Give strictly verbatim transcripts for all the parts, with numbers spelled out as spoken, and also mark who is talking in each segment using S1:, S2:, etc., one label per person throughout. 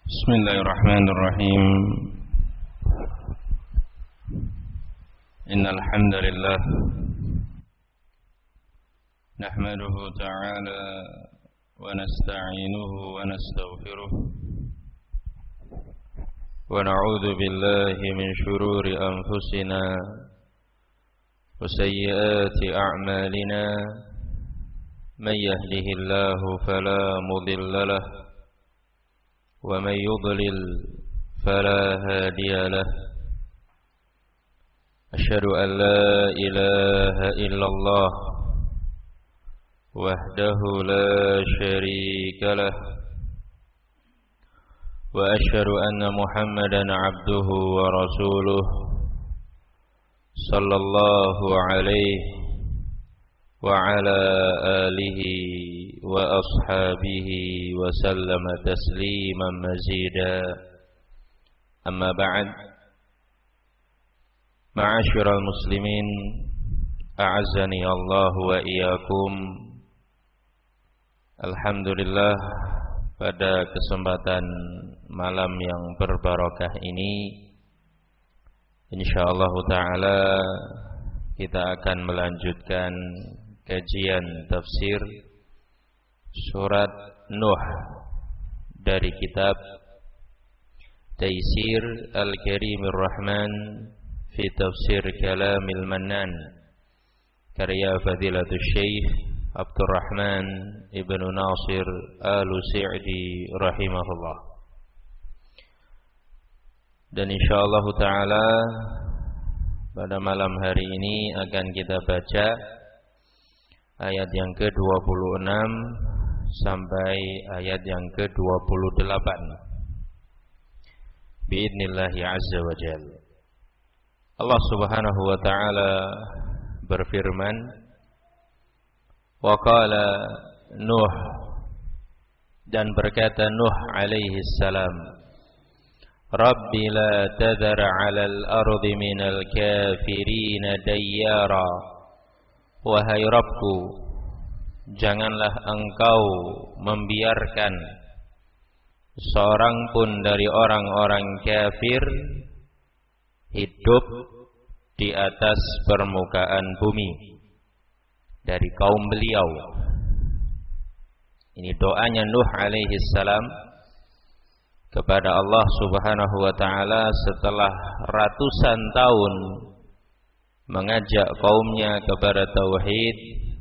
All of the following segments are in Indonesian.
S1: بسم الله الرحمن الرحيم إن الحمد لله نحمده تعالى ونستعينه ونستغفره ونعوذ بالله من شرور أنفسنا وسيئات أعمالنا من يهده الله فلا مضل له ومن يضلل فلا هادي له أشهد أن لا إله إلا الله وحده لا شريك له وأشهد أن محمدا عبده ورسوله صلى الله عليه وعلى آله وأصحابه وسلم تسليما مزيدا أما بعد معاشر المسلمين أعزني الله وإياكم. Alhamdulillah, pada kesempatan malam yang berbarakah ini insyaallah ta'ala kita akan melanjutkan kajian tafsir surat Nuh dari kitab Taisir Al-Karimir Rahman fi Tafsir Kalamil Mannan karya Fadilatul Syekh Abdurrahman Ibn Nasir Al-Sa'di rahimahullah. Dan insyaallah ta'ala pada malam hari ini akan kita baca ayat yang ke dua puluh enam sampai ayat yang ke dua puluh delapan. Biidnillahi azza wa jalla. Allah Subhanahu wa taala berfirman, wa qala Nuh, dan berkata Nuh alaihi salam, Rabbi la tadhar 'alal ardi minal kafirin dayyara. Wahai Rabbku, janganlah engkau membiarkan seorang pun dari orang-orang kafir hidup di atas permukaan bumi dari kaum beliau. Ini doanya Nuh alaihi salam kepada Allah Subhanahu wa taala setelah ratusan tahun mengajak kaumnya kepada tauhid,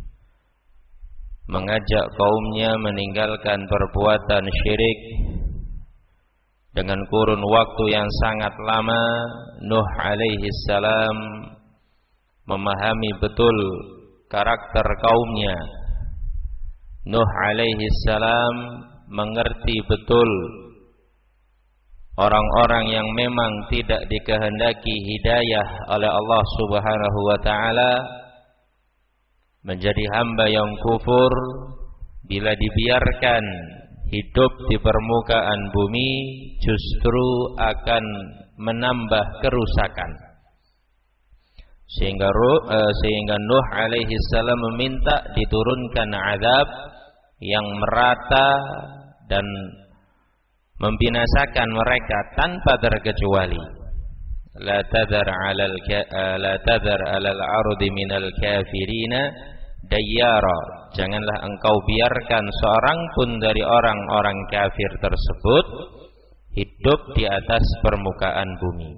S1: mengajak kaumnya meninggalkan perbuatan syirik. Dengan kurun waktu yang sangat lama, Nuh alaihi salam memahami betul karakter kaumnya. Nuh alaihi salam mengerti betul orang-orang yang memang tidak dikehendaki hidayah oleh Allah Subhanahu wa taala menjadi hamba yang kufur, bila dibiarkan hidup di permukaan bumi justru akan menambah kerusakan. Sehingga uh, sehingga Nuh alaihi salam meminta diturunkan azab yang merata dan membinasakan mereka tanpa terkecuali. La tadhar 'alal la tadhar 'alal ardi minal kafirina dayyara. Janganlah engkau biarkan seorang pun dari orang-orang kafir tersebut hidup di atas permukaan bumi.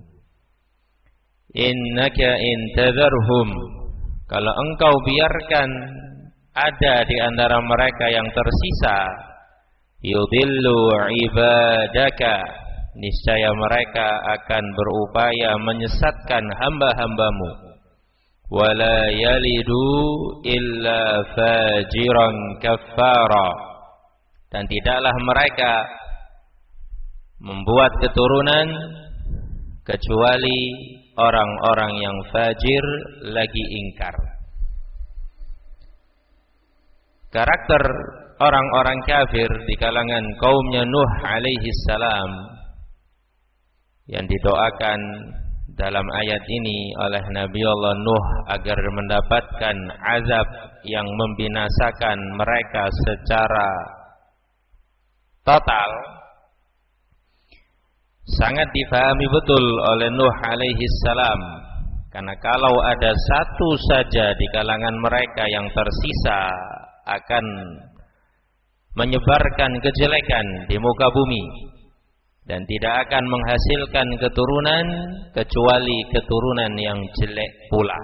S1: Innaka in tadharhum, kalau engkau biarkan ada di antara mereka yang tersisa, yudillu ibadaka, niscaya mereka akan berupaya menyesatkan hamba-hambamu. Wala yalidu illa fajiran kaffara, dan tidaklah mereka membuat keturunan kecuali orang-orang yang fajir lagi ingkar. Karakter orang-orang kafir di kalangan kaumnya Nuh alaihi salam yang didoakan dalam ayat ini oleh Nabi Allah Nuh agar mendapatkan azab yang membinasakan mereka secara total sangat difahami betul oleh Nuh alaihi salam. Karena kalau ada satu saja di kalangan mereka yang tersisa akan menyebarkan kejelekan di muka bumi dan tidak akan menghasilkan keturunan kecuali keturunan yang jelek pula.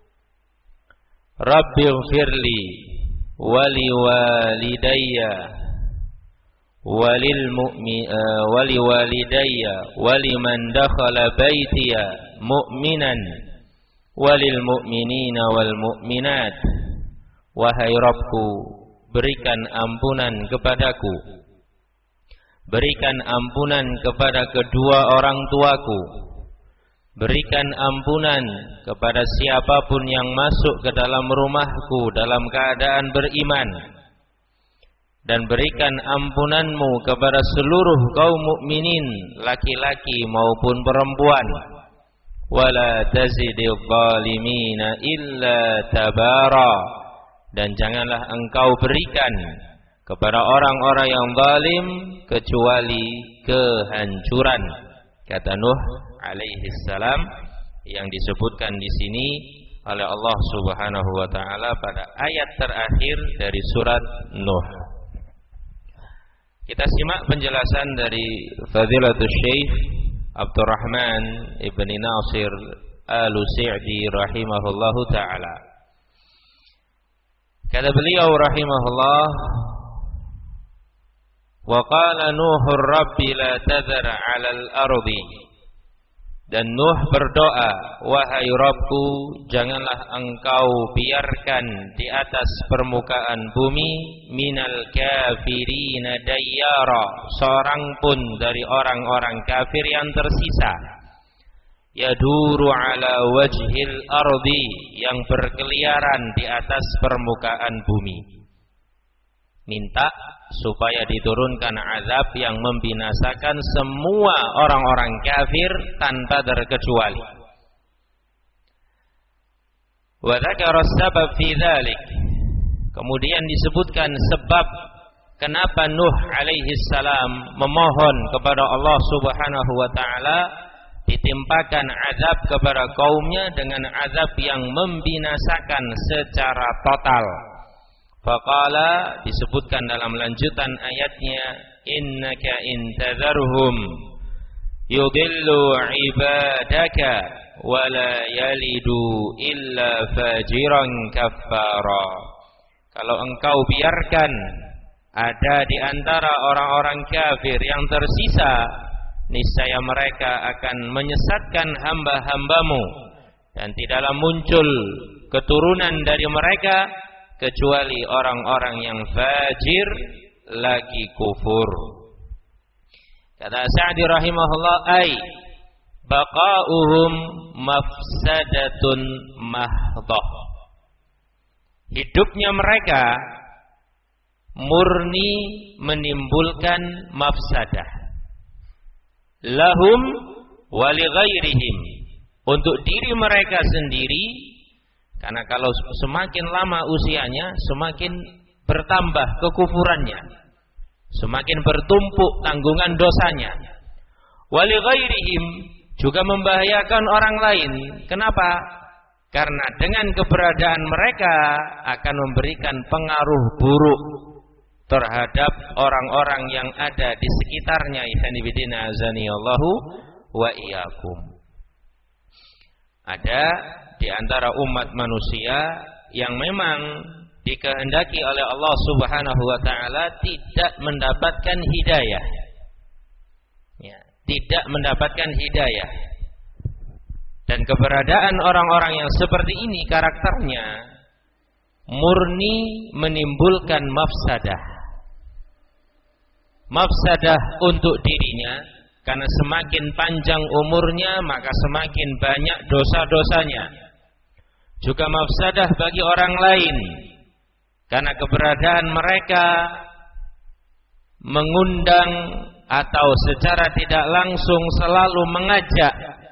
S1: Rabbighfirli wali walidayya walil mu'min wali walidayya waliman dakhala baitiya mu'minan walil mu'minina wal mu'minat. Wahai Rabbku, berikan ampunan kepadaku, berikan ampunan kepada kedua orang tuaku, berikan ampunan kepada siapapun yang masuk ke dalam rumahku dalam keadaan beriman, dan berikan ampunanmu kepada seluruh kaum mukminin, laki-laki maupun perempuan. Wala tazidil zalimina illa tabara. Dan janganlah engkau berikan kepada orang-orang yang zalim kecuali kehancuran, kata Nuh alaihi salam, yang disebutkan di sini oleh Allah Subhanahu wa taala pada ayat terakhir dari surat Nuh. Kita simak penjelasan dari Fadilatul Syekh Abdurrahman ibni Nasir Al-Sa'di rahimahullahu taala. Kata beliau rahimahullah, wa qala Nuhur Rabbi la tadhar 'alal ardi. Dan Nuh berdoa, wahai Rabbku, janganlah engkau biarkan di atas permukaan bumi minal kafirina dayyara, seorang pun dari orang-orang kafir yang tersisa. Yaduru ala wajhil ardi, yang berkeliaran di atas permukaan bumi. Minta supaya diturunkan azab yang membinasakan semua orang-orang kafir tanpa terkecuali. Wa dzakara sabab fi dzalik. Kemudian disebutkan sebab kenapa Nuh alaihi salam memohon kepada Allah Subhanahu wa taala ditimpakan azab kepada kaumnya dengan azab yang membinasakan secara total. Faqala, disebutkan dalam lanjutan ayatnya, innaka intadharhum yudillu ibadaka wa la yalidu illa fajiran kaffara. Kalau engkau biarkan ada di antara orang-orang kafir yang tersisa, niscaya mereka akan menyesatkan hamba-hambamu, dan tidaklah muncul keturunan dari mereka kecuali orang-orang yang fajir lagi kufur. Kata Sa'di rahimahullah, ay baqa'uhum mafsadatun mahdhah. Hidupnya mereka murni menimbulkan mafsadah. Lahum wa li ghairihim, untuk diri mereka sendiri, karena kalau semakin lama usianya semakin bertambah kekufurannya, semakin bertumpuk tanggungan dosanya. Wa li ghairihim, juga membahayakan orang lain. Kenapa? Karena dengan keberadaan mereka akan memberikan pengaruh buruk terhadap orang-orang yang ada di sekitarnya. Ikhwanifidina azanillahu wa iyyakum. Ada di antara umat manusia yang memang dikehendaki oleh Allah Subhanahu wa taala tidak mendapatkan hidayah. Ya, tidak mendapatkan hidayah. Dan keberadaan orang-orang yang seperti ini karakternya murni menimbulkan mafsadah. Mafsadah untuk dirinya, karena semakin panjang umurnya maka semakin banyak dosa-dosanya. Juga mafsadah bagi orang lain, karena keberadaan mereka mengundang atau secara tidak langsung selalu mengajak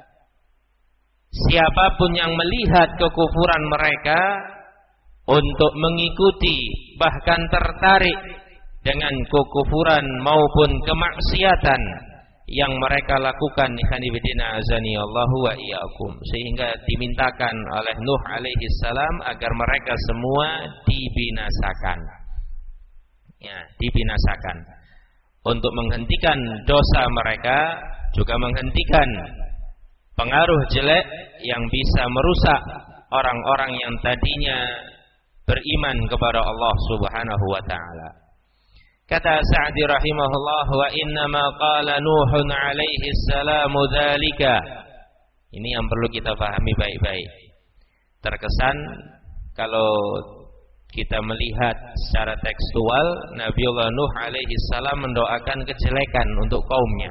S1: siapapun yang melihat kekufuran mereka untuk mengikuti, bahkan tertarik dengan kekufuran maupun kemaksiatan yang mereka lakukan ikhwanifidina azani Allahu wa iyyakum, sehingga dimintakan oleh Nuh alaihi salam agar mereka semua dibinasakan. Ya, dibinasakan untuk menghentikan dosa mereka, juga menghentikan pengaruh jelek yang bisa merusak orang-orang yang tadinya beriman kepada Allah Subhanahu wa taala. Kata Sa'di rahimahullah, wa inna ma qala Nuhun alaihi salamu dzalika. Ini yang perlu kita pahami baik-baik. Terkesan kalau kita melihat secara tekstual, Nabiullah Nuh alaihi salam mendoakan kejelekan untuk kaumnya.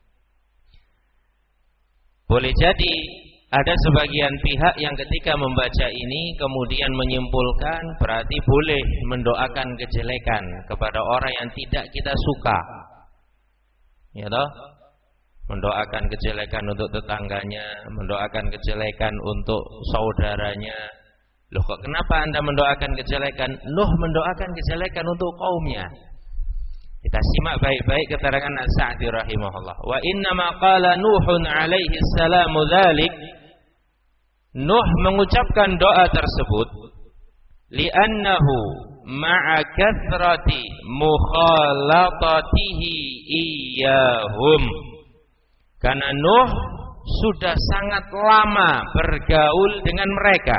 S1: Boleh jadi ada sebagian pihak yang ketika membaca ini kemudian menyimpulkan berarti boleh mendoakan kejelekan kepada orang yang tidak kita suka. Ya toh? Mendoakan kejelekan untuk tetangganya, mendoakan kejelekan untuk saudaranya. Loh, kok kenapa Anda mendoakan kejelekan? Nuh mendoakan kejelekan untuk kaumnya. Kita simak baik-baik keterangan As-Sa'di rahimahullah. Wa inna ma qala Nuhun alaihi salamu dzalik. Nuh mengucapkan doa tersebut li'annahu ma'a kathrati mukhalatatihi iyahum. Karena Nuh sudah sangat lama bergaul dengan mereka.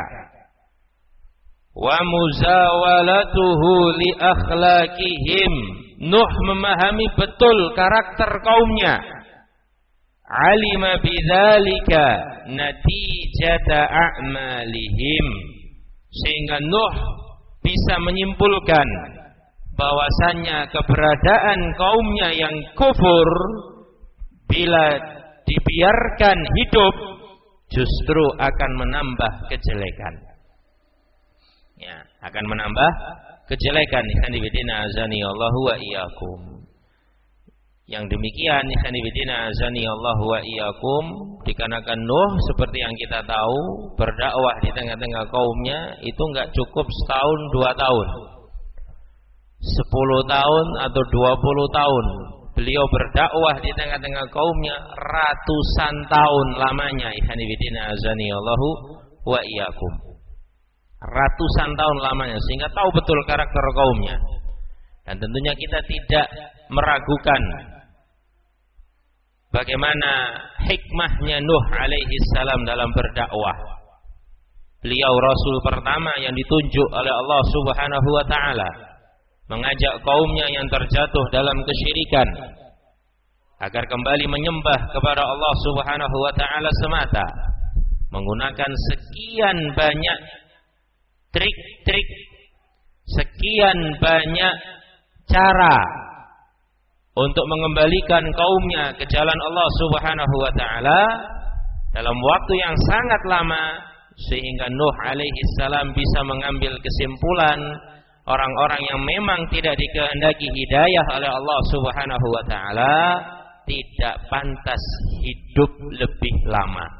S1: Wa muzawalatuhu li akhlaqihim. Nuh memahami betul karakter kaumnya. Alima bidzalika natijata a'malihim. Sehingga Nuh bisa menyimpulkan bahwasannya keberadaan kaumnya yang kufur bila dibiarkan hidup justru akan menambah kejelekan. Ya, akan menambah kejelekan. Ikhwanifidina azani Allahu wa iyyakum. Yang demikian ikhwanifidina azani Allahu wa iyyakum, dikarenakan Nuh seperti yang kita tahu berdakwah di tengah-tengah kaumnya itu enggak cukup setahun dua tahun, sepuluh tahun atau dua puluh tahun. Beliau berdakwah di tengah-tengah kaumnya ratusan tahun lamanya. Ikhwanifidina azani Allahu wa iyyakum. Ratusan tahun lamanya, sehingga tahu betul karakter kaumnya. Dan tentunya kita tidak meragukan bagaimana hikmahnya Nuh alaihi salam dalam berdakwah. Beliau rasul pertama yang ditunjuk oleh Allah Subhanahu wa taala, mengajak kaumnya yang terjatuh dalam kesyirikan agar kembali menyembah kepada Allah Subhanahu wa taala semata, menggunakan sekian banyak trik-trik, sekian banyak cara untuk mengembalikan kaumnya ke jalan Allah Subhanahu wa taala dalam waktu yang sangat lama, sehingga Nuh alaihi salam bisa mengambil kesimpulan orang-orang yang memang tidak dikehendaki hidayah oleh Allah Subhanahu wa taala tidak pantas hidup lebih lama.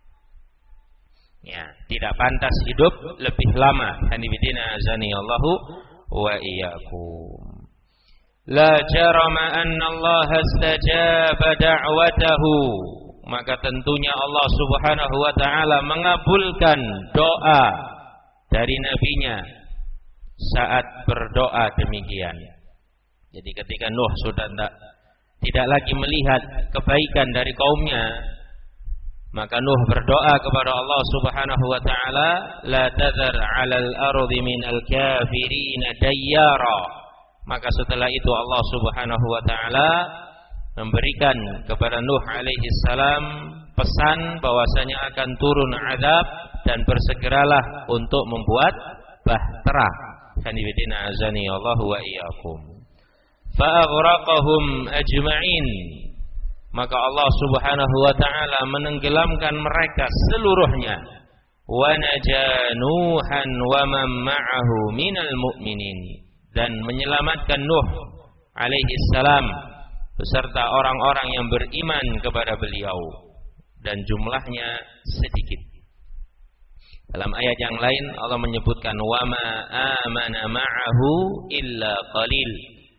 S1: Ya, tidak pantas hidup lebih lama. Hanifidina azani Allahu wa iyyakum. La jarama anna Allah istajaba da'watahu. Maka tentunya Allah Subhanahu wa taala mengabulkan doa dari nabinya saat berdoa demikian. Jadi ketika Nuh sudah tidak, tidak lagi melihat kebaikan dari kaumnya, maka Nuh berdoa kepada Allah Subhanahu wa taala, la tadhar 'alal ardi minal kafirin dayyara. Maka setelah itu Allah Subhanahu wa taala memberikan kepada Nuh alaihi salam pesan bahwasanya akan turun azab dan bersegeralah untuk membuat bahtera. Kanibidina azani Allahu wa iyyakum. Fa aghraqahum ajma'in. Maka Allah Subhanahu wa taala menenggelamkan mereka seluruhnya. Wa najanuhan wa man ma'ahu minal mu'minin. Dan menyelamatkan Nuh alaihi salam beserta orang-orang yang beriman kepada beliau, dan jumlahnya sedikit. Dalam ayat yang lain Allah menyebutkan wa ma amana ma'ahu illa qalil.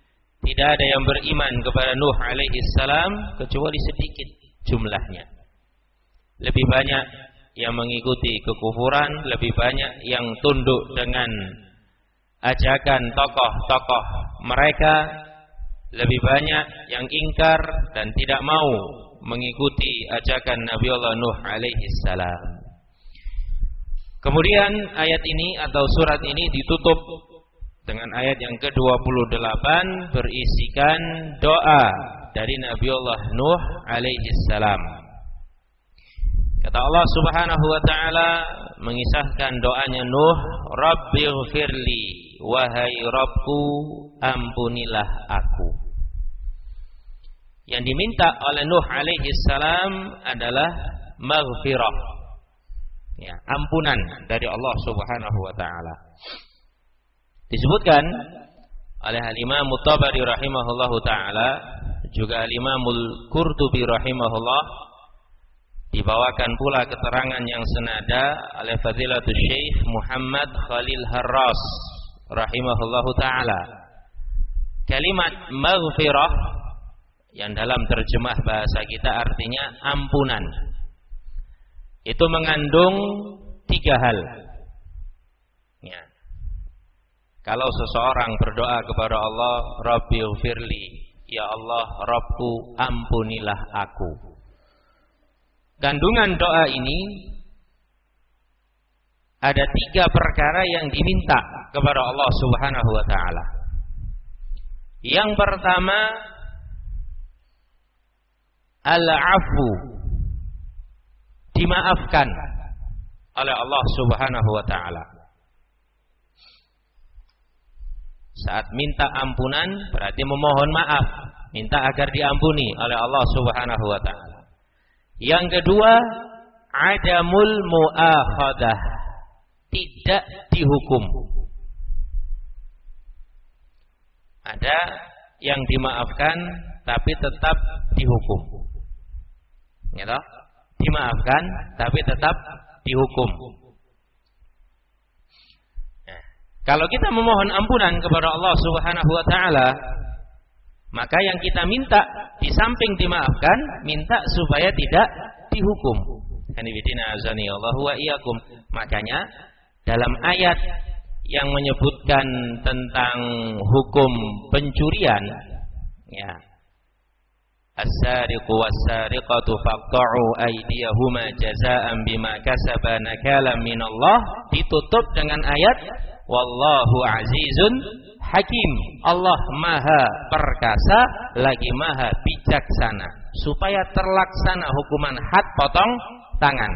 S1: tidak ada yang beriman kepada Nuh alaihi salam kecuali sedikit jumlahnya. Lebih banyak yang mengikuti kekufuran, lebih banyak yang tunduk dengan ajakan tokoh-tokoh mereka, lebih banyak yang ingkar dan tidak mau mengikuti ajakan Nabi Allah Nuh alaihi salam. Kemudian ayat ini atau surat ini ditutup dengan ayat yang ke dua puluh delapan berisikan doa dari Nabi Allah Nuh alaihi salam. Kata Allah Subhanahu wa taala mengisahkan doanya Nuh, Rabbighfirli, wahai Rabbku, ampunilah aku. Yang diminta oleh Nuh alaihi salam adalah maghfirah, ya, ampunan dari Allah Subhanahu wa taala. Disebutkan oleh Al-Imam At-Tabari rahimahullahu taala, juga Al-Imam Al-Qurtubi rahimahullah, dibawakan pula keterangan yang senada oleh Fadilatul Syekh Muhammad Khalil Harras rahimahullahu taala. Kalimat maghfirah yang dalam terjemah bahasa kita artinya ampunan, itu mengandung tiga hal. Ya. Kalau seseorang berdoa kepada Allah, Rabbighfirli, ya Allah, Rabbku, ampunilah aku. Kandungan doa ini ada tiga perkara yang diminta kepada Allah Subhanahu wa taala. Yang pertama, al-'afwu, dimaafkan oleh Allah Subhanahu wa taala. Saat minta ampunan berarti memohon maaf, minta agar diampuni oleh Allah Subhanahu wa taala. Yang kedua, adamul mu'akhadah, tidak dihukum. Ada yang dimaafkan tapi tetap dihukum. Ya toh? Dimaafkan tapi tetap dihukum. Nah, kalau kita memohon ampunan kepada Allah Subhanahu wa taala, maka yang kita minta di samping dimaafkan, minta supaya tidak dihukum. Hanifidina azani Allah wa iyyakum. Makanya dalam ayat yang menyebutkan tentang hukum pencurian, ya, as-sariqu was-sariqatu faqta'u aydiyahuma jazaa'an bima kasaba nakalan minallah, ditutup dengan ayat wallahu azizun hakim. Allah maha perkasa lagi maha bijaksana, supaya terlaksana hukuman had, potong tangan.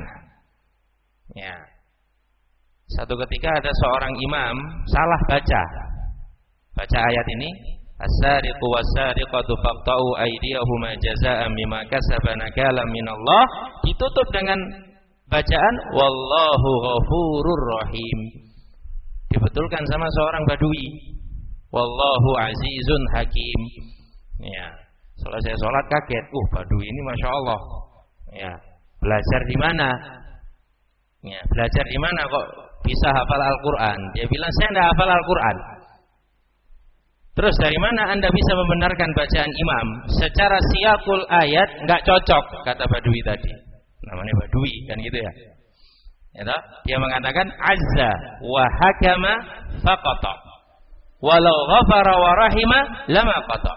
S1: Ya. Satu ketika ada seorang imam salah baca baca ayat ini, as-sariqu was-sariqatu faqta'u aydiyahuma jazaa'an bima kasaba nakalan minallah, ditutup dengan bacaan wallahu ghafurur rahim. Dibetulkan sama seorang badui, wallahu azizun hakim. Ya, selesai sholat kaget, uh badui ini masya Allah. Ya, belajar di mana? Ya, belajar di mana kok bisa hafal Al-Quran? Dia bilang saya tidak hafal Al-Quran. Terus dari mana anda bisa membenarkan bacaan imam? Secara siyakul ayat nggak cocok, kata badui tadi. Namanya badui kan gitu ya. Ya, dia mengatakan azza wa hakama faqata, walau ghafara wa rahima lama qata.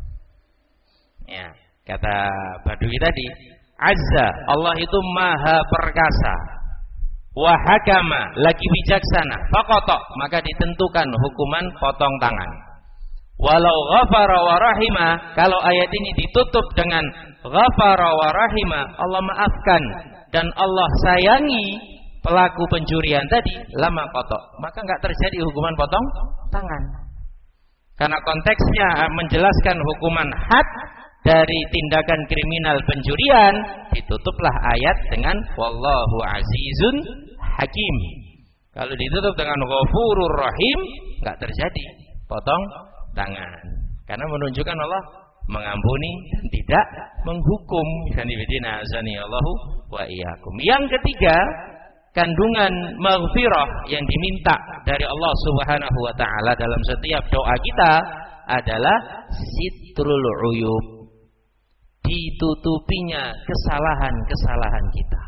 S1: Ya, kata badui tadi, azza, Allah itu maha perkasa, wa hakama, lagi bijaksana, faqata, maka ditentukan hukuman potong tangan. Walau ghafara wa rahima, kalau ayat ini ditutup dengan ghafara wa rahima, Allah maafkan dan Allah sayangi pelaku pencurian tadi, lama kotok, maka nggak terjadi hukuman potong tangan. Karena konteksnya menjelaskan hukuman had dari tindakan kriminal pencurian, ditutuplah ayat dengan wallahu azizun hakim. Kalau ditutup dengan ghafurur rahim, nggak terjadi potong tangan. Karena menunjukkan Allah mengampuni dan tidak menghukum. Allahu wa iyyakum. Yang ketiga, kandungan maghfirah yang diminta dari Allah Subhanahu wa taala dalam setiap doa kita adalah sitrul uyub, ditutupinya kesalahan-kesalahan kita.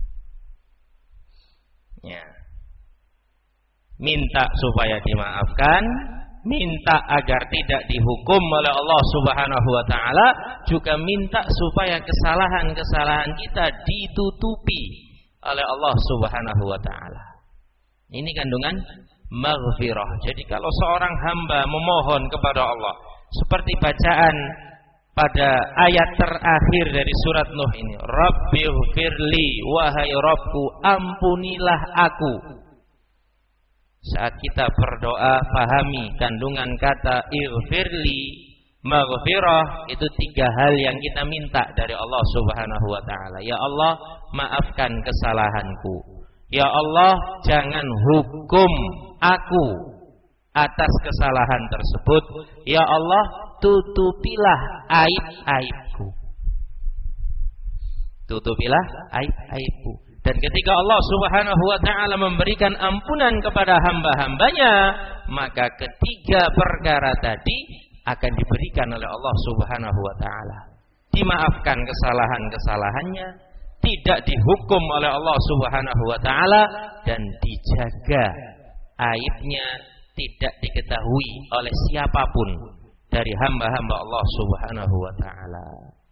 S1: Ya. Minta supaya dimaafkan, minta agar tidak dihukum oleh Allah Subhanahu wa taala, juga minta supaya kesalahan-kesalahan kita ditutupi oleh Allah Subhanahu wa taala. Ini kandungan maghfirah. Jadi kalau seorang hamba memohon kepada Allah seperti bacaan pada ayat terakhir dari surat Nuh ini, Rabbighfirli, wahai Rabbku, ampunilah aku. Saat kita berdoa, pahami kandungan kata ighfirli, maghfirah, itu tiga hal yang kita minta dari Allah Subhanahu wa taala. Ya Allah, maafkan kesalahanku. Ya Allah, jangan hukum aku atas kesalahan tersebut. Ya Allah, tutupilah aib-aibku. Tutupilah aib-aibku. Dan ketika Allah Subhanahu wa taala memberikan ampunan kepada hamba-hambanya, maka ketiga perkara tadi akan diberikan oleh Allah Subhanahu wa taala. Dimaafkan kesalahan-kesalahannya, tidak dihukum oleh Allah Subhanahu wa taala, dan dijaga aibnya tidak diketahui oleh siapapun dari hamba-hamba Allah Subhanahu wa taala.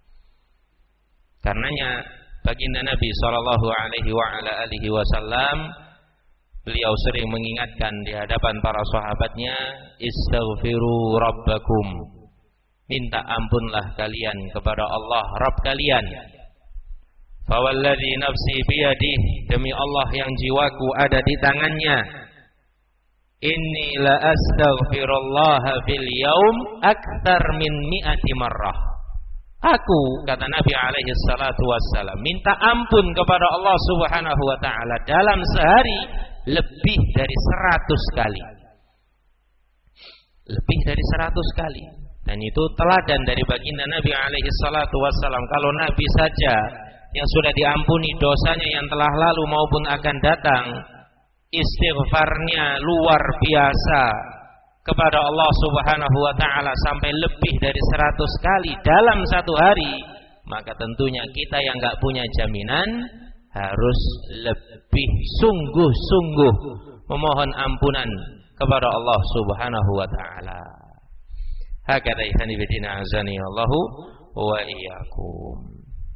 S1: Karenanya baginda Nabi sallallahu alaihi wa ala alihi wasallam, beliau sering mengingatkan di hadapan para sahabatnya, istaghfiru rabbakum, minta ampunlah kalian kepada Allah Rabb kalian. Fawalladzi nafsi biyadihi, demi Allah yang jiwaku ada di tangannya, inni la astaghfirullaha fil yaum aktsar min mi'ati marrah. Aku, kata Nabi alaihi salatu wassalam, minta ampun kepada Allah Subhanahu wa taala dalam sehari lebih dari seratus kali. Lebih dari seratus kali. Dan itu teladan dari baginda Nabi alaihi salatu wassalam. Kalau Nabi saja yang sudah diampuni dosanya yang telah lalu maupun akan datang, istighfarnya luar biasa kepada Allah Subhanahu wa taala sampai lebih dari seratus kali dalam satu hari, maka tentunya kita yang enggak punya jaminan harus lebih sungguh-sungguh memohon ampunan kepada Allah Subhanahu wa taala. Hakadha ihsani bidina azani Allahu wa iyyakum.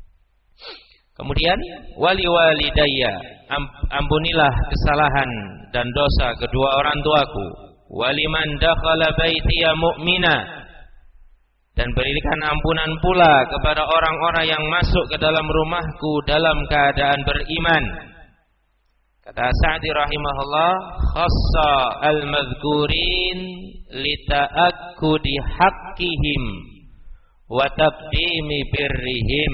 S1: Kemudian wali walidayya, ampunilah kesalahan dan dosa kedua orang tuaku. Waliman dakhala baitiya mu'mina, dan berikan ampunan pula kepada orang-orang yang masuk ke dalam rumahku dalam keadaan beriman. Kata Sa'di rahimahullah, khassa al-madhkurin lita'akkudi haqqihim wa tabdimi birrihim.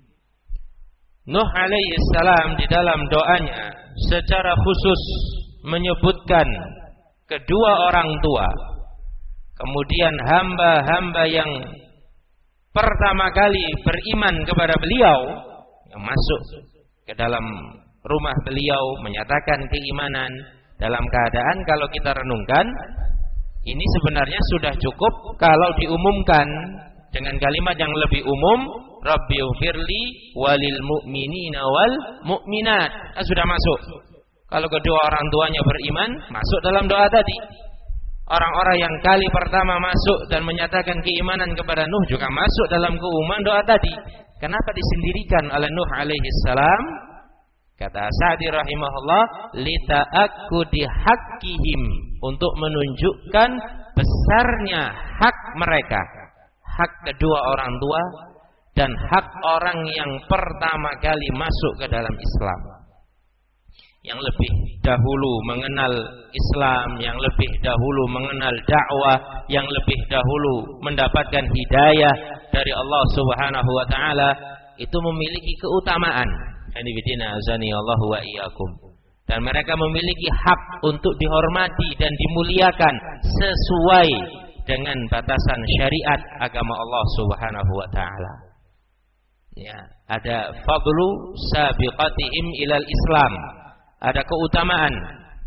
S1: Nuh alaihi salam di dalam doanya secara khusus menyebutkan kedua orang tua, kemudian hamba-hamba yang pertama kali beriman kepada beliau, yang masuk ke dalam rumah beliau menyatakan keimanan, dalam keadaan kalau kita renungkan ini sebenarnya sudah cukup kalau diumumkan dengan kalimat yang lebih umum, Rabbighfirli walil mu'minina wal mu'minat. Nah, sudah masuk. Kalau kedua orang tuanya beriman, masuk dalam doa tadi. Orang-orang yang kali pertama masuk dan menyatakan keimanan kepada Nuh juga masuk dalam keumuman doa tadi. Kenapa disendirikan oleh Nuh alaihi salam? Kata Sa'di rahimahullah, lita'akkudi haqqihim, untuk menunjukkan besarnya hak mereka, hak kedua orang tua dan hak orang yang pertama kali masuk ke dalam Islam, yang lebih dahulu mengenal Islam, yang lebih dahulu mengenal dakwah, yang lebih dahulu mendapatkan hidayah dari Allah Subhanahu wa taala, itu memiliki keutamaan. Hanifidina azani Allah wa iyyakum. Dan mereka memiliki hak untuk dihormati dan dimuliakan sesuai dengan batasan syariat agama Allah Subhanahu wa taala. Ya, ada fadlu sabiqatihim ilal Islam. Ada keutamaan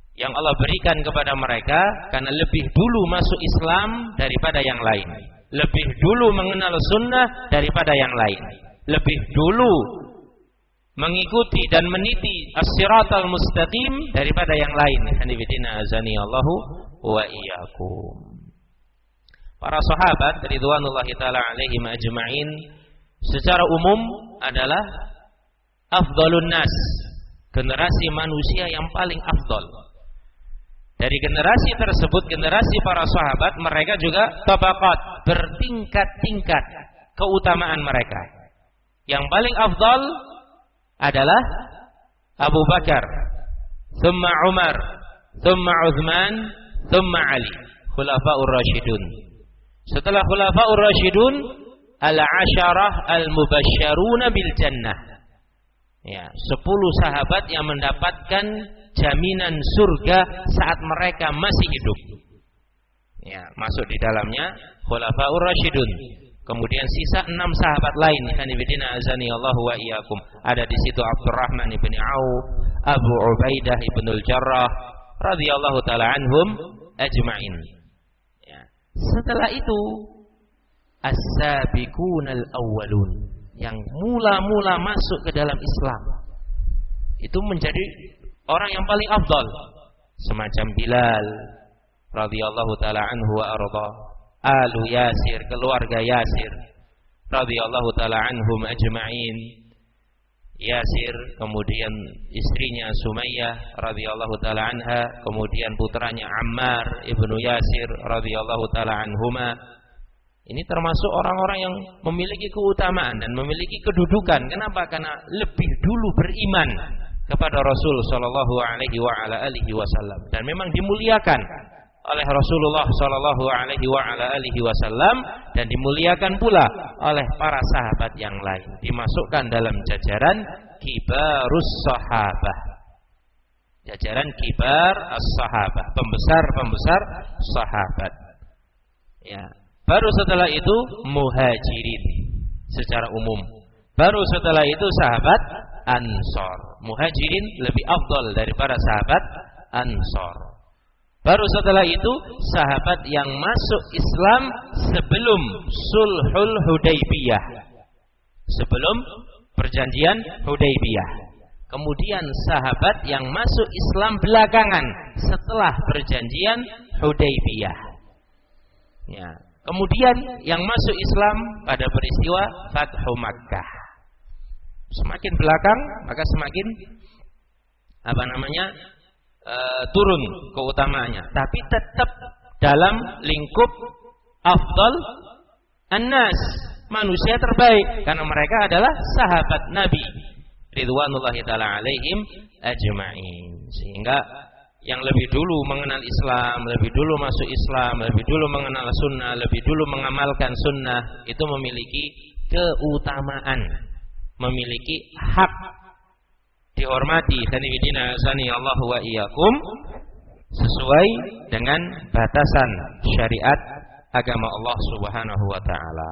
S1: yang Allah berikan kepada mereka karena lebih dulu masuk Islam daripada yang lain, lebih dulu mengenal sunnah daripada yang lain, lebih dulu mengikuti dan meniti as-siratal mustaqim daripada yang lain. Hanifidina azani Allahu wa iyyakum. Para sahabat ridwanullahi taala alaihim ajma'in secara umum adalah afdalun nas, generasi manusia yang paling afdal. Dari generasi tersebut, generasi para sahabat, mereka juga tabaqat, bertingkat-tingkat keutamaan mereka. Yang paling afdal adalah Abu Bakar, thumma Umar, thumma Uthman, thumma Ali, khulafaur rasyidun. Setelah khulafaur rasyidun, al-asyarah al-mubasysyaruna bil jannah. Ya, sepuluh sahabat yang mendapatkan jaminan surga saat mereka masih hidup. Ya, masuk di dalamnya khulafaur rasyidun. Kemudian sisa enam sahabat lain, hanifidina azani Allahu wa iyyakum. Ada di situ Abdurrahman ibn Auf, Abu Ubaidah ibn al-Jarrah radhiyallahu taala anhum ajma'in. Ya. Setelah itu as-sabiqunal awwalun, yang mula-mula masuk ke dalam Islam. Itu menjadi orang yang paling afdal, semacam Bilal radhiyallahu taala anhu wa arda, Alu Yasir, keluarga Yasir radhiyallahu taala anhum ajma'in. Yasir, kemudian istrinya Sumayyah radhiyallahu taala anha, kemudian putranya Ammar ibnu Yasir radhiyallahu taala anhuma. Ini termasuk orang-orang yang memiliki keutamaan dan memiliki kedudukan. Kenapa? Karena lebih dulu beriman kepada Rasul sallallahu alaihi wa ala alihi wasallam dan memang dimuliakan oleh Rasulullah sallallahu alaihi wa ala alihi wasallam dan dimuliakan pula oleh para sahabat yang lain, dimasukkan dalam jajaran kibarus sahabah, jajaran kibar as-sahabah, pembesar-pembesar sahabat. Ya, baru setelah itu muhajirin secara umum, baru setelah itu sahabat Ansor. Muhajirin lebih afdal daripada sahabat Ansor. Baru setelah itu sahabat yang masuk Islam sebelum Sulhul Hudaybiyah, sebelum perjanjian Hudaybiyah. Kemudian sahabat yang masuk Islam belakangan setelah perjanjian Hudaybiyah. Ya. Kemudian yang masuk Islam pada peristiwa Fathu Makkah. Semakin belakang maka semakin apa namanya e, turun keutamaannya, tapi tetap dalam lingkup afdal annas, manusia terbaik, karena mereka adalah sahabat Nabi ridwanullahi taala alaihim ajma'in. Sehingga yang lebih dulu mengenal Islam, lebih dulu masuk Islam, lebih dulu mengenal sunnah, lebih dulu mengamalkan sunnah, itu memiliki keutamaan, memiliki hak dihormati, sanibidina sani Allah wa iyyakum, sesuai dengan batasan syariat agama Allah Subhanahu wa taala.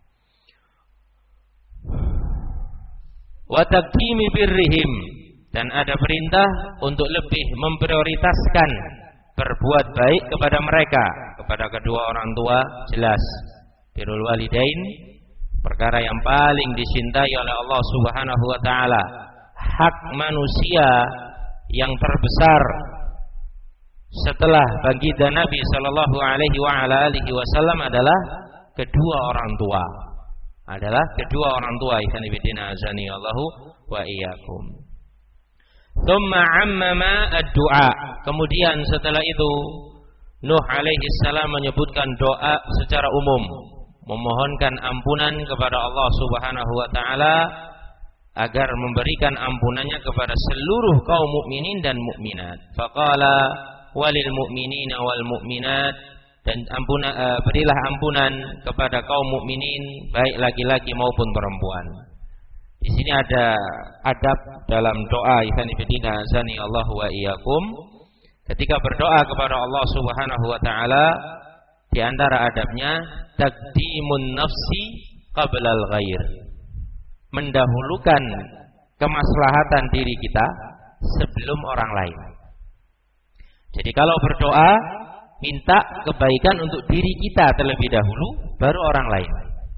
S1: Wa taqdimi birrihim, dan ada perintah untuk lebih memprioritaskan berbuat baik kepada mereka, kepada kedua orang tua, jelas birrul walidain, perkara yang paling dicintai oleh Allah Subhanahu wa taala. Hak manusia yang terbesar setelah baginda Nabi sallallahu alaihi wa ala alihi wasallam adalah kedua orang tua. Adalah kedua orang tua, ikhwan fillah azani Allahu wa iyyakum. Tsumma ammama ad-du'a. Kemudian setelah itu Nuh alaihi salam menyebutkan doa secara umum, memohonkan ampunan kepada Allah Subhanahu wa taala agar memberikan ampunannya kepada seluruh kaum mukminin dan mukminat. Faqala walil mu'minina wal mu'minat, dan ampuna, uh, berilah ampunan kepada kaum mukminin baik laki-laki maupun perempuan. Di sini ada adab dalam doa, ikhwan fillah azani Allah wa iyyakum. Ketika berdoa kepada Allah Subhanahu wa taala, di antara adabnya taqdimun nafsi qabla al-ghair, mendahulukan kemaslahatan diri kita sebelum orang lain. Jadi kalau berdoa, minta kebaikan untuk diri kita terlebih dahulu, baru orang lain.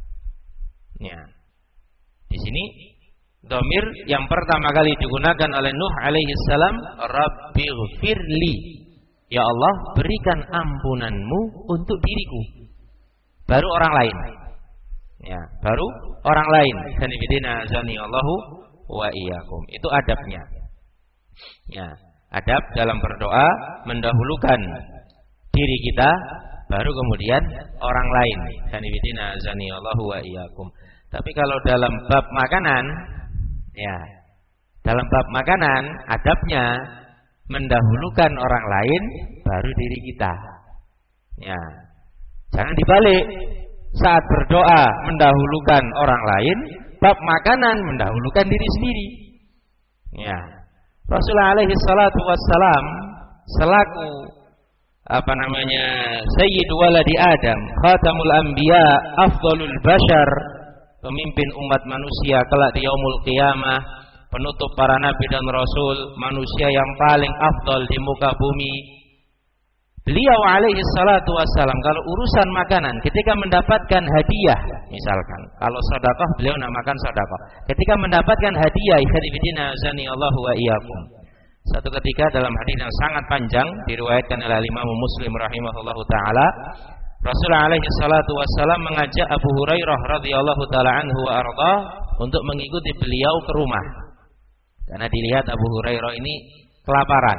S1: Ya. Di sini dhamir yang pertama kali digunakan oleh Nuh alaihi salam, Rabbighfirli. Ya Allah, berikan ampunanmu untuk diriku. Baru orang lain. Ya, baru orang lain. Sanibidina azani Allahu wa iyyakum. Itu adabnya. Ya, adab dalam berdoa mendahulukan diri kita, baru kemudian orang lain. Sanibidina azani Allahu wa iyyakum. Tapi kalau dalam bab makanan, ya, dalam bab makanan adabnya mendahulukan orang lain baru diri kita. Ya. Jangan dibalik. Saat berdoa mendahulukan orang lain, bab makanan mendahulukan diri sendiri. Ya. Rasulullah alaihi salatu wassalam selaku apa namanya Sayyidu waladi Adam, khatamul anbiya, afdalul bashar, pemimpin umat manusia kelak di yaumul qiyamah, penutup para nabi dan rasul, manusia yang paling afdal di muka bumi. Beliau alaihi salatu wassalam kalau urusan makanan, ketika mendapatkan hadiah, misalkan kalau sedekah beliau namakan sedekah. Ketika mendapatkan hadiah, ikhwanifidina azani Allahu wa iyyakum. Satu ketika dalam hadis yang sangat panjang diriwayatkan oleh Imam Muslim rahimahullahu taala, Rasulullah alaihi salatu wassalam mengajak Abu Hurairah radhiyallahu taala anhu wa arda untuk mengikuti beliau ke rumah. Karena dilihat Abu Hurairah ini kelaparan.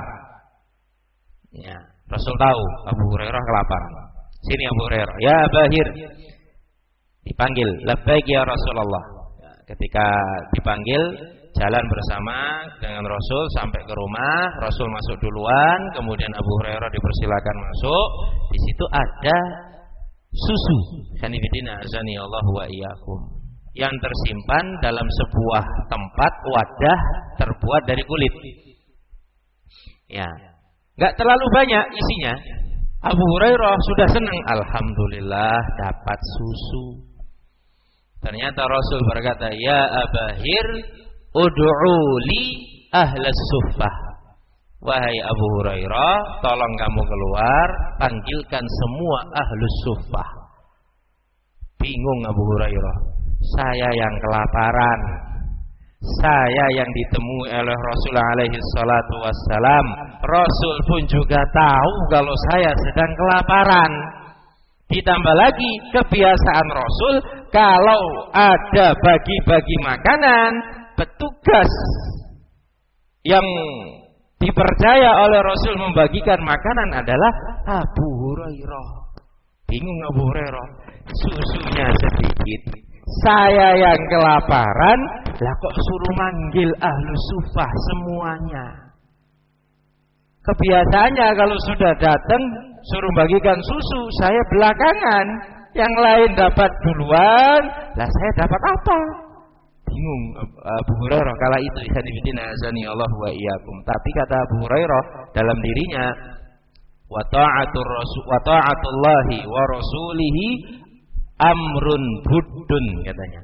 S1: Ya, Rasul tahu Abu Hurairah kelaparan. Sini Abu Hurairah, ya Bahir. Dipanggil, labbaik ya Rasulullah. Ya, ketika dipanggil, jalan bersama dengan Rasul sampai ke rumah. Rasul masuk duluan, kemudian Abu Hurairah dipersilakan masuk. Di situ ada susu. Sanibidina azani Allah wa iyyakum. Yang tersimpan dalam sebuah tempat wadah terbuat dari kulit. Ya, nggak terlalu banyak isinya. Abu Hurairah sudah senang, alhamdulillah dapat susu. Ternyata Rasul berkata, ya Abahir, ud'u li ahlas suffah. Wahai Abu Hurairah, tolong kamu keluar, panggilkan semua ahlus suffah. Bingung Abu Hurairah, saya yang kelaparan, saya yang ditemui oleh Rasulullah alaihi salatu wassalam. Rasul pun juga tahu kalau saya sedang kelaparan. Ditambah lagi kebiasaan Rasul, kalau ada bagi-bagi makanan, petugas yang dipercaya oleh Rasul membagikan makanan adalah Abu Hurairah. Bingung Abu Hurairah, susunya sedikit, saya yang kelaparan, lah kok suruh manggil ahlu sufah semuanya. Kebiasaannya kalau sudah datang suruh bagikan susu, saya belakangan, yang lain dapat duluan, lah saya dapat apa? Bingung Abu Hurairah kala itu. Ikhwanifidina azani Allah wa iyyakum. Tapi kata Abu Hurairah dalam dirinya, wa ta'atur rasul wa ta'atullahi wa rasulihi amrun buddun, katanya.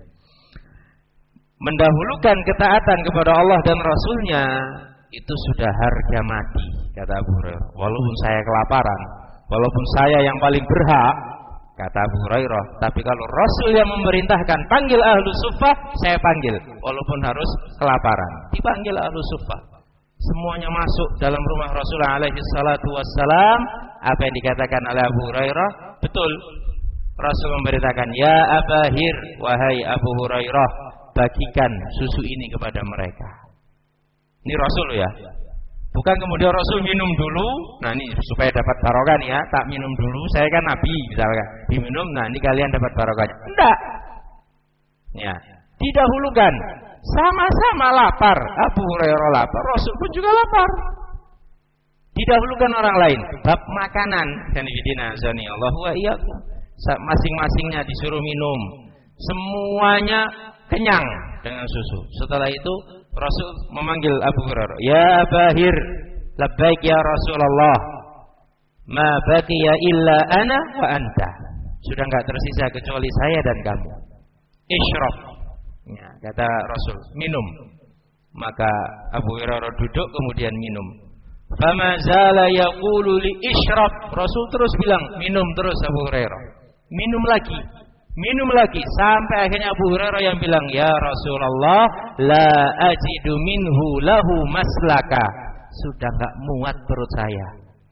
S1: Mendahulukan ketaatan kepada Allah dan Rasulnya itu sudah harga mati, kata Abu Hurairah. Walaupun saya kelaparan, walaupun saya yang paling berhak, kata Abu Hurairah, tapi kalau Rasul yang memerintahkan panggil ahlu suffah, saya panggil, walaupun harus kelaparan. Dipanggil ahlu suffah, semuanya masuk dalam rumah Rasulullah alaihi salatu wassalam. Apa yang dikatakan oleh Abu Hurairah betul. Rasul memberitakan, ya Abahir, wahai Abu Hurairah, bagikan susu ini kepada mereka. Ini Rasul ya, bukan kemudian Rasul minum dulu, nah ini supaya dapat barokah nih ya, tak minum dulu, saya kan Nabi misalkan, diminum, nah ini kalian dapat barokahnya. Enggak, ya, didahulukan. Sama-sama lapar, Abu Hurairah lapar, Rasul pun juga lapar. Didahulukan orang lain. Bab makanan, sanibidina azani Allah wa iyyakum. Masing-masingnya disuruh minum, semuanya kenyang dengan susu. Setelah itu Rasul memanggil Abu Hurairah, ya Bahir, labbaik ya Rasulullah, ma baqiya illa ana wa anta. Sudah enggak tersisa kecuali saya dan kamu. Isyrab, ya, kata Rasul, minum. Maka Abu Hurairah duduk kemudian minum. Fama zala yaqulu li ishrab. Rasul terus bilang, minum terus Abu Hurairah. Minum lagi. Minum lagi sampai akhirnya Abu Hurairah yang bilang, "Ya Rasulullah, la ajidu minhu lahu maslaka." Sudah enggak muat perut saya.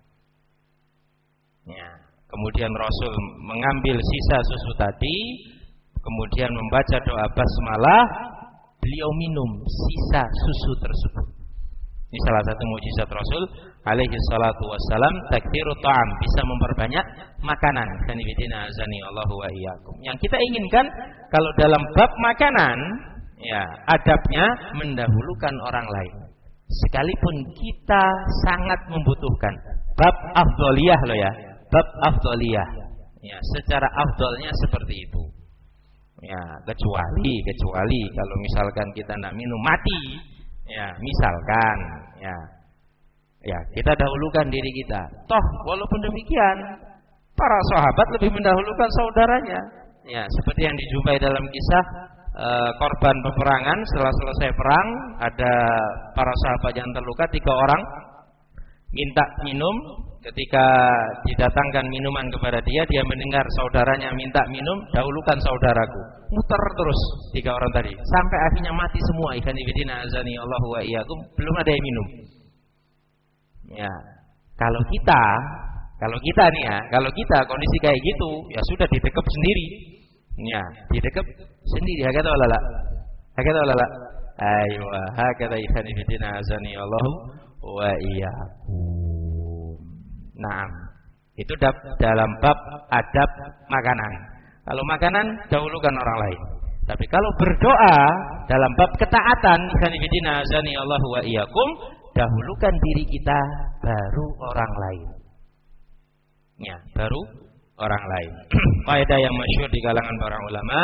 S1: Ya, kemudian Rasul mengambil sisa susu tadi, kemudian membaca doa basmalah, beliau minum sisa susu tersebut. Ini salah satu mukjizat Rasul alaihi salatu wassalam, takthirut ta'am, bisa memperbanyak makanan. Kanibidina azani Allahu wa iyyakum. Yang kita inginkan kalau dalam bab makanan, ya, adabnya mendahulukan orang lain. Sekalipun kita sangat membutuhkan. Bab afdholiyah loh ya. Bab afdholiyah. Ya, secara afdolnya seperti itu. Ya, kecuali kecuali kalau misalkan kita nak minum mati, ya, misalkan, ya, ya, kita dahulukan diri kita. Toh, walaupun demikian, para sahabat lebih mendahulukan saudaranya. Ya, seperti yang dijumpai dalam kisah e, korban peperangan setelah selesai perang, ada para sahabat yang terluka, tiga orang minta minum. Ketika didatangkan minuman kepada dia, dia mendengar saudaranya minta minum, dahulukan saudaraku. Muter terus tiga orang tadi sampai akhirnya mati semua. Ikhwan fillah azani Allahu wa iyyakum, belum ada yang minum. Ya, kalau kita, kalau kita nih ya, kalau kita kondisi kayak gitu, ya sudah didekep sendiri. Ya, didekep sendiri. Hakata wala la? Hakata wala la? Ayo, hakata ikhwan fillah azani Allahu wa iyyakum. Nah, itu dalam bab adab makanan. Kalau makanan dahulukan orang lain. Tapi kalau berdoa dalam bab ketaatan, ikhwanifidina azani Allahu wa iyyakum, dahulukan diri kita baru orang lain. Ya, baru orang lain. Kaidah yang masyhur di kalangan para ulama,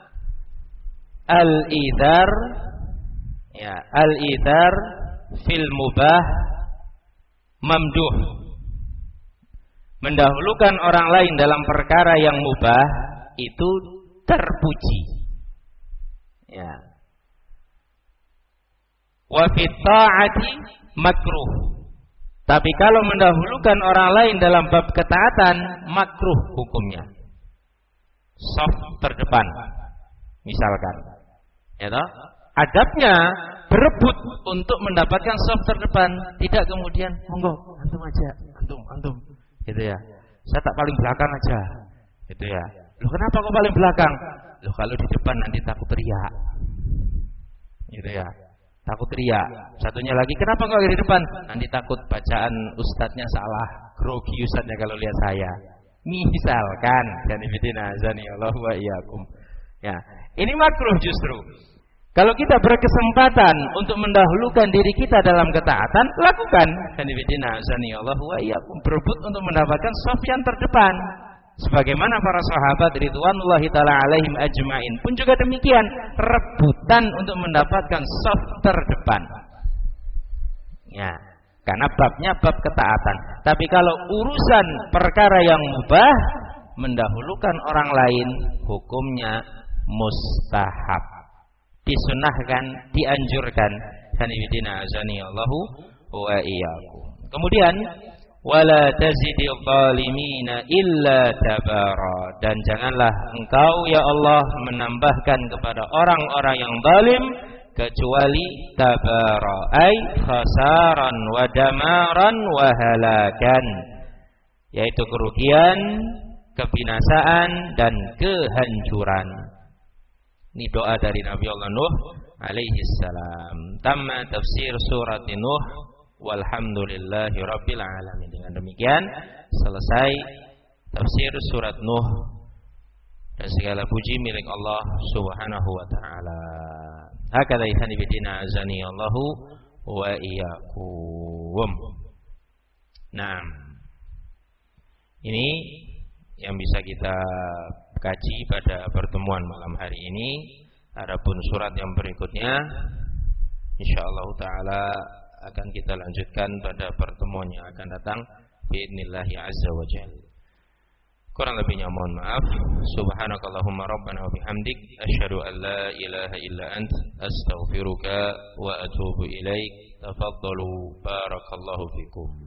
S1: al-idhar, ya, al-idhar fil mubah mamduh. Mendahulukan orang lain dalam perkara yang mubah itu terpuji. Ya. Wa fit ta'ati makruh. Tapi kalau mendahulukan orang lain dalam bab ketaatan, makruh hukumnya. Soft terdepan. Misalkan. Ya toh? Adabnya berebut untuk mendapatkan soft terdepan, tidak kemudian monggo antum aja, antum, antum. Gitu ya. Saya tak paling belakang aja. Gitu ya. Loh, kenapa kok paling belakang? Loh, kalau di depan nanti takut teriak. Gitu ya. Takut teriak. Satunya lagi, kenapa kok di depan? Nanti takut bacaan ustadznya salah. Grogi ustadznya kalau lihat saya. Misalkan, dan ibidina azani Allahu wa iyyakum. Ya. Ini makruh justru. Kalau kita berkesempatan untuk mendahulukan diri kita dalam ketaatan, lakukan. Kanibidina azani Allahu wa iyyakum, berebut untuk mendapatkan shaf yang terdepan. Sebagaimana para sahabat ridwanullahi taala alaihim ajmain pun juga demikian, rebutan untuk mendapatkan shaf terdepan. Ya, karena babnya bab ketaatan. Tapi kalau urusan perkara yang mubah, mendahulukan orang lain, hukumnya mustahab. Disunahkan, dianjurkan. Kanibidina azani Allahu wa iyyakum. Kemudian wala tazidil zalimina illa tabara, dan janganlah engkau ya Allah menambahkan kepada orang-orang yang zalim kecuali tabara, ay khasaran wa damaran wa halakan, yaitu kerugian, kebinasaan dan kehancuran. Ini doa dari Nabi Allah Nuh alaihi salam. Tamma tafsir surat Nuh walhamdulillahi rabbil alamin. Dengan demikian selesai tafsir surat Nuh, dan segala puji milik Allah Subhanahu wa taala. Hakadha ikhwanifidina azani Allahu wa iyyakum. Nah, ini yang bisa kita kaji pada pertemuan malam hari ini. Adapun surat yang berikutnya insyaallah taala akan kita lanjutkan pada pertemuan yang akan datang biidznillah azza wa jalla. Kurang lebihnya mohon maaf. Subhanakallahumma rabbana wa bihamdik asyhadu an la ilaha illa ant astaghfiruka wa atubu ilaik. Tafaddalu barakallahu fikum.